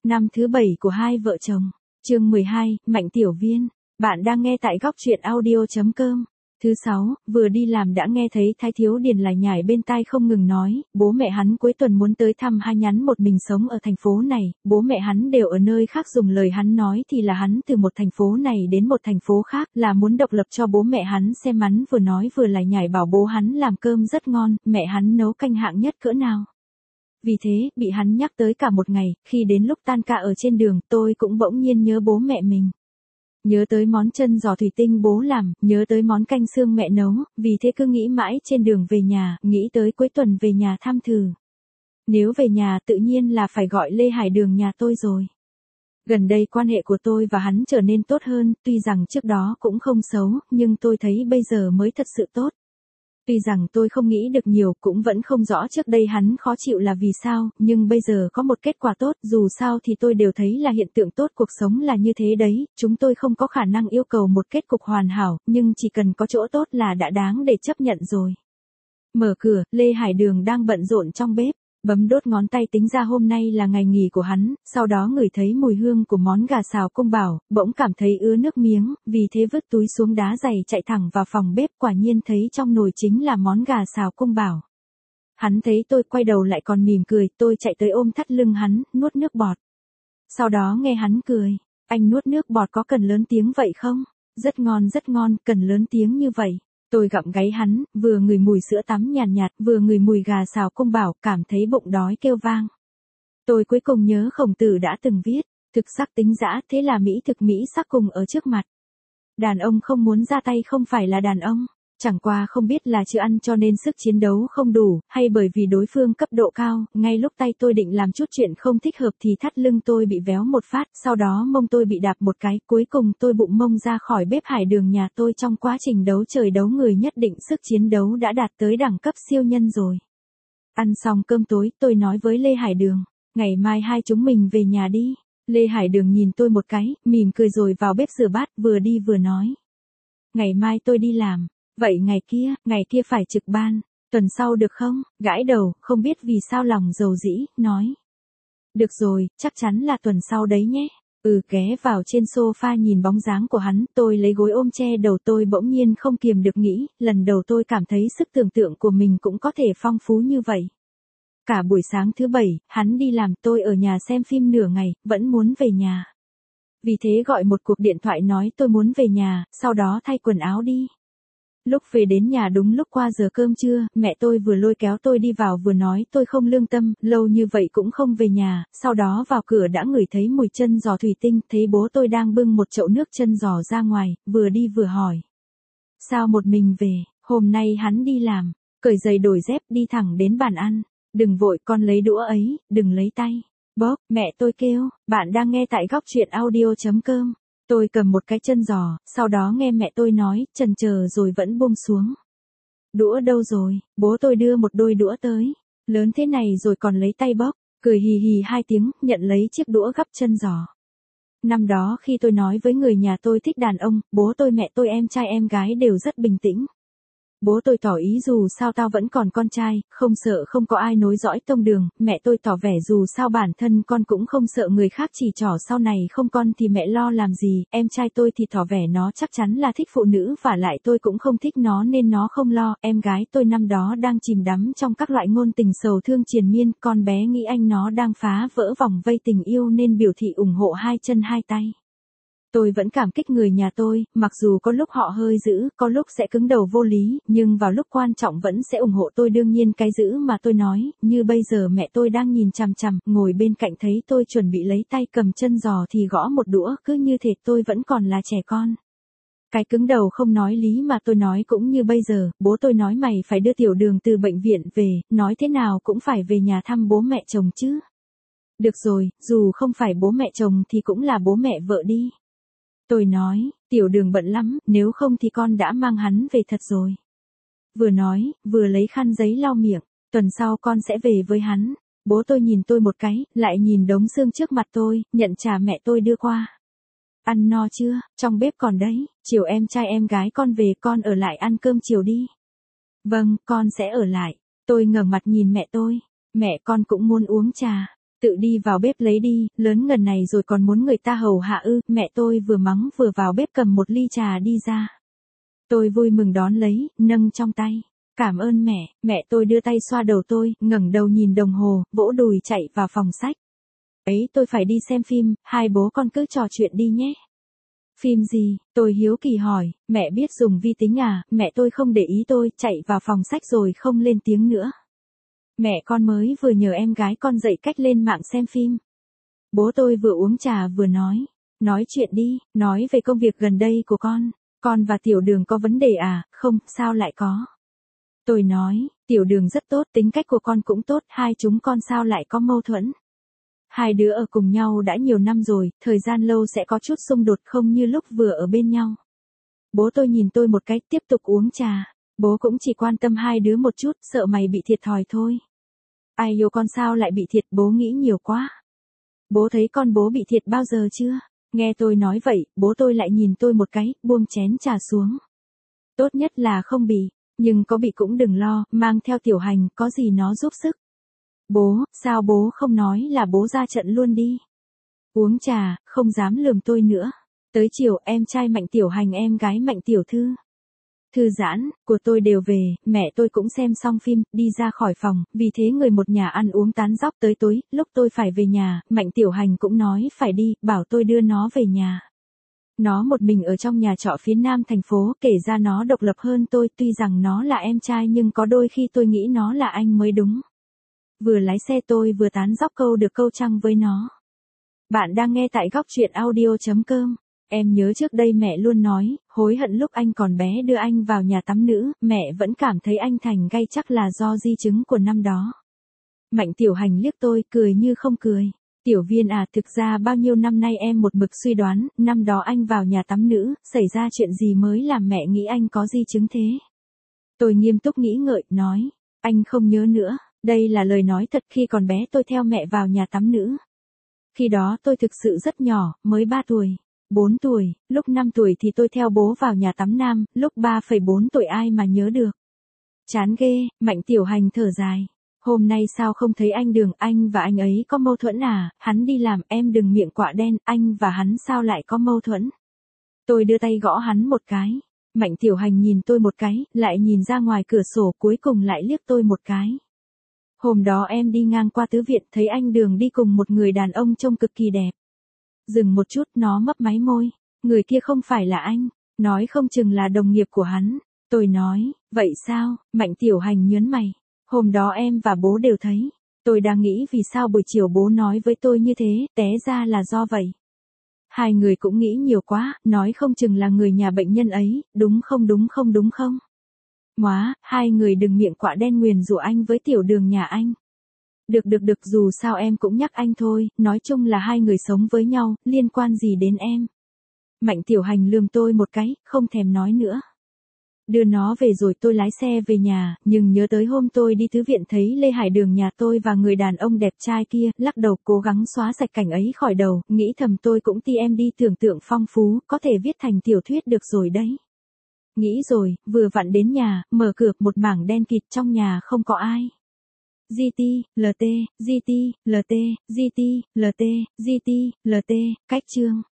Năm thứ 7 của hai vợ chồng. Chương 12, Mạnh Tiểu Viên. Bạn đang nghe tại góc truyện audio.com. Thứ 6, vừa đi làm đã nghe thấy Thái Thiếu Điền lải nhải bên tai không ngừng nói, bố mẹ hắn cuối tuần muốn tới thăm hai nhắn một mình sống ở thành phố này, bố mẹ hắn đều ở nơi khác, dùng lời hắn nói thì là hắn từ một thành phố này đến một thành phố khác, là muốn độc lập cho bố mẹ hắn xem. Hắn vừa nói vừa lải nhải bảo bố hắn làm cơm rất ngon, mẹ hắn nấu canh hạng nhất cỡ nào. Vì thế, bị hắn nhắc tới cả một ngày, khi đến lúc tan ca ở trên đường, tôi cũng bỗng nhiên nhớ bố mẹ mình. Nhớ tới món chân giò thủy tinh bố làm, nhớ tới món canh xương mẹ nấu, vì thế cứ nghĩ mãi trên đường về nhà, nghĩ tới cuối tuần về nhà thăm thử. Nếu về nhà tự nhiên là phải gọi Lê Hải Đường nhà tôi rồi. Gần đây quan hệ của tôi và hắn trở nên tốt hơn, tuy rằng trước đó cũng không xấu, nhưng tôi thấy bây giờ mới thật sự tốt. Tuy rằng tôi không nghĩ được nhiều, cũng vẫn không rõ trước đây hắn khó chịu là vì sao, nhưng bây giờ có một kết quả tốt, dù sao thì tôi đều thấy là hiện tượng tốt, cuộc sống là như thế đấy, chúng tôi không có khả năng yêu cầu một kết cục hoàn hảo, nhưng chỉ cần có chỗ tốt là đã đáng để chấp nhận rồi. Mở cửa, Lê Hải Đường đang bận rộn trong bếp. Bấm đốt ngón tay tính ra hôm nay là ngày nghỉ của hắn, sau đó ngửi thấy mùi hương của món gà xào cung bảo, bỗng cảm thấy ứa nước miếng, vì thế vứt túi xuống đá giày chạy thẳng vào phòng bếp, quả nhiên thấy trong nồi chính là món gà xào cung bảo. Hắn thấy tôi quay đầu lại còn mỉm cười, tôi chạy tới ôm thắt lưng hắn, nuốt nước bọt. Sau đó nghe hắn cười, anh nuốt nước bọt có cần lớn tiếng vậy không? Rất ngon, cần lớn tiếng như vậy. Tôi gặm gáy hắn, vừa ngửi mùi sữa tắm nhàn nhạt, vừa ngửi mùi gà xào cung bảo, cảm thấy bụng đói kêu vang. Tôi cuối cùng nhớ Khổng Tử đã từng viết, thực sắc tính dã, thế là mỹ thực mỹ sắc cùng ở trước mặt. Đàn ông không muốn ra tay không phải là đàn ông, chẳng qua không biết là chưa ăn cho nên sức chiến đấu không đủ, hay bởi vì đối phương cấp độ cao, ngay lúc tay tôi định làm chút chuyện không thích hợp thì thắt lưng tôi bị véo một phát, sau đó mông tôi bị đạp một cái, cuối cùng tôi bụng mông ra khỏi bếp Hải Đường nhà tôi. Trong quá trình đấu trời đấu người nhất định sức chiến đấu đã đạt tới đẳng cấp siêu nhân rồi. Ăn xong cơm tối, tôi nói với Lê Hải Đường, ngày mai hai chúng mình về nhà đi. Lê Hải Đường nhìn tôi một cái, mỉm cười rồi vào bếp rửa bát, vừa đi vừa nói. Ngày mai tôi đi làm. Vậy ngày kia phải trực ban, tuần sau được không? Gãi đầu, không biết vì sao lòng dầu dĩ, nói. Được rồi, chắc chắn là tuần sau đấy nhé. Ghé vào trên sofa nhìn bóng dáng của hắn, tôi lấy gối ôm che đầu, tôi bỗng nhiên không kiềm được nghĩ, lần đầu tôi cảm thấy sức tưởng tượng của mình cũng có thể phong phú như vậy. Cả buổi sáng thứ 7, hắn đi làm, tôi ở nhà xem phim nửa ngày, vẫn muốn về nhà. Vì thế gọi một cuộc điện thoại nói tôi muốn về nhà, sau đó thay quần áo đi. Lúc về đến nhà đúng lúc qua giờ cơm trưa, mẹ tôi vừa lôi kéo tôi đi vào vừa nói tôi không lương tâm, lâu như vậy cũng không về nhà, sau đó vào cửa đã ngửi thấy mùi chân giò thủy tinh, thấy bố tôi đang bưng một chậu nước chân giò ra ngoài, vừa đi vừa hỏi. Sao một mình về, hôm nay hắn đi làm, cởi giày đổi dép đi thẳng đến bàn ăn, đừng vội con lấy đũa ấy, đừng lấy tay. Bóp, mẹ tôi kêu, bạn đang nghe tại góc truyện audio.com. Tôi cầm một cái chân giò, sau đó nghe mẹ tôi nói, chần chờ rồi vẫn buông xuống. Đũa đâu rồi, bố tôi đưa một đôi đũa tới. Lớn thế này rồi còn lấy tay bóp, cười hì hì hai tiếng, nhận lấy chiếc đũa gắp chân giò. Năm đó khi tôi nói với người nhà tôi thích đàn ông, bố tôi mẹ tôi em trai em gái đều rất bình tĩnh. Bố tôi tỏ ý dù sao tao vẫn còn con trai, không sợ không có ai nối dõi tông đường, mẹ tôi tỏ vẻ dù sao bản thân con cũng không sợ người khác chỉ trỏ sau này không con thì mẹ lo làm gì, em trai tôi thì tỏ vẻ nó chắc chắn là thích phụ nữ và lại tôi cũng không thích nó nên nó không lo, em gái tôi năm đó đang chìm đắm trong các loại ngôn tình sầu thương triền miên, con bé nghĩ anh nó đang phá vỡ vòng vây tình yêu nên biểu thị ủng hộ hai chân hai tay. Tôi vẫn cảm kích người nhà tôi, mặc dù có lúc họ hơi dữ, có lúc sẽ cứng đầu vô lý, nhưng vào lúc quan trọng vẫn sẽ ủng hộ tôi. Đương nhiên cái dữ mà tôi nói, như bây giờ mẹ tôi đang nhìn chằm chằm, ngồi bên cạnh thấy tôi chuẩn bị lấy tay cầm chân giò thì gõ một đũa, cứ như thể tôi vẫn còn là trẻ con. Cái cứng đầu không nói lý mà tôi nói cũng như bây giờ, bố tôi nói mày phải đưa Tiểu Đường từ bệnh viện về, nói thế nào cũng phải về nhà thăm bố mẹ chồng chứ. Được rồi, dù không phải bố mẹ chồng thì cũng là bố mẹ vợ đi. Tôi nói, Tiểu Đường bận lắm, nếu không thì con đã mang hắn về thật rồi. Vừa nói, vừa lấy khăn giấy lau miệng, tuần sau con sẽ về với hắn. Bố tôi nhìn tôi một cái, lại nhìn đống xương trước mặt tôi, nhận trà mẹ tôi đưa qua. Ăn no chưa, trong bếp còn đấy, chiều em trai em gái con về con ở lại ăn cơm chiều đi. Vâng, con sẽ ở lại. Tôi ngẩng mặt nhìn mẹ tôi, mẹ con cũng muốn uống trà. Tự đi vào bếp lấy đi, lớn ngần này rồi còn muốn người ta hầu hạ ư, mẹ tôi vừa mắng vừa vào bếp cầm một ly trà đi ra. Tôi vui mừng đón lấy, nâng trong tay. Cảm ơn mẹ tôi đưa tay xoa đầu tôi, ngẩng đầu nhìn đồng hồ, vỗ đùi chạy vào phòng sách. Ấy tôi phải đi xem phim, hai bố con cứ trò chuyện đi nhé. Phim gì? Tôi hiếu kỳ hỏi, mẹ biết dùng vi tính à, mẹ tôi không để ý tôi, chạy vào phòng sách rồi không lên tiếng nữa. Mẹ con mới vừa nhờ em gái con dạy cách lên mạng xem phim. Bố tôi vừa uống trà vừa nói chuyện đi, nói về công việc gần đây của con và Tiểu Đường có vấn đề à, không, sao lại có. Tôi nói, Tiểu Đường rất tốt, tính cách của con cũng tốt, hai chúng con sao lại có mâu thuẫn. Hai đứa ở cùng nhau đã nhiều năm rồi, thời gian lâu sẽ có chút xung đột không như lúc vừa ở bên nhau. Bố tôi nhìn tôi một cái, tiếp tục uống trà. Bố cũng chỉ quan tâm hai đứa một chút, sợ mày bị thiệt thòi thôi. Ai yêu con sao lại bị thiệt, bố nghĩ nhiều quá. Bố thấy con bố bị thiệt bao giờ chưa? Nghe tôi nói vậy, bố tôi lại nhìn tôi một cái, buông chén trà xuống. Tốt nhất là không bị, nhưng có bị cũng đừng lo, mang theo Tiểu Hành, có gì nó giúp sức. Bố, sao bố không nói là bố ra trận luôn đi. Uống trà, không dám lườm tôi nữa. Tới chiều em trai Mạnh Tiểu Hành em gái Mạnh Tiểu Thư giãn, của tôi đều về, mẹ tôi cũng xem xong phim, đi ra khỏi phòng, vì thế người một nhà ăn uống tán dóc tới tối, lúc tôi phải về nhà, Mạnh Tiểu Hành cũng nói phải đi, bảo tôi đưa nó về nhà. Nó một mình ở trong nhà trọ phía nam thành phố, kể ra nó độc lập hơn tôi, tuy rằng nó là em trai nhưng có đôi khi tôi nghĩ nó là anh mới đúng. Vừa lái xe tôi vừa tán dóc câu được câu trăng với nó. Bạn đang nghe tại góc truyện audio.com. Em nhớ trước đây mẹ luôn nói, hối hận lúc anh còn bé đưa anh vào nhà tắm nữ, mẹ vẫn cảm thấy anh thành gay chắc là do di chứng của năm đó. Mạnh Tiểu Hành liếc tôi, cười như không cười. Tiểu Viên à, thực ra bao nhiêu năm nay em một mực suy đoán, năm đó anh vào nhà tắm nữ, xảy ra chuyện gì mới làm mẹ nghĩ anh có di chứng thế. Tôi nghiêm túc nghĩ ngợi, nói, anh không nhớ nữa, đây là lời nói thật khi còn bé tôi theo mẹ vào nhà tắm nữ. Khi đó tôi thực sự rất nhỏ, mới 3 tuổi. 4 tuổi, lúc 5 tuổi thì tôi theo bố vào nhà tắm nam, lúc 3,4 tuổi ai mà nhớ được. Chán ghê, Mạnh Tiểu Hành thở dài. Hôm nay sao không thấy anh Đường, anh và anh ấy có mâu thuẫn à, hắn đi làm, em đừng miệng quạ đen, anh và hắn sao lại có mâu thuẫn. Tôi đưa tay gõ hắn một cái. Mạnh Tiểu Hành nhìn tôi một cái, lại nhìn ra ngoài cửa sổ, cuối cùng lại liếc tôi một cái. Hôm đó em đi ngang qua tứ viện, thấy anh Đường đi cùng một người đàn ông trông cực kỳ đẹp. Dừng một chút, nó mấp máy môi. Người kia không phải là anh, nói không chừng là đồng nghiệp của hắn. Tôi nói, vậy sao? Mạnh Tiểu Hành nhớn mày. Hôm đó em và bố đều thấy. Tôi đang nghĩ vì sao buổi chiều bố nói với tôi như thế, té ra là do vậy. Hai người cũng nghĩ nhiều quá, nói không chừng là người nhà bệnh nhân ấy, đúng không? Móa, hai người đừng miệng quạ đen nguyền rủa anh với Tiểu Đường nhà anh. Được, dù sao em cũng nhắc anh thôi, nói chung là hai người sống với nhau, liên quan gì đến em. Mạnh Tiểu Hành lườm tôi một cái, không thèm nói nữa. Đưa nó về rồi tôi lái xe về nhà, nhưng nhớ tới hôm tôi đi thư viện thấy Lê Hải Đường nhà tôi và người đàn ông đẹp trai kia, lắc đầu cố gắng xóa sạch cảnh ấy khỏi đầu, nghĩ thầm tôi cũng TMD tưởng tượng phong phú, có thể viết thành tiểu thuyết được rồi đấy. Nghĩ rồi, vừa vặn đến nhà, mở cửa, một mảng đen kịt trong nhà không có ai. GT, LT, cách chương.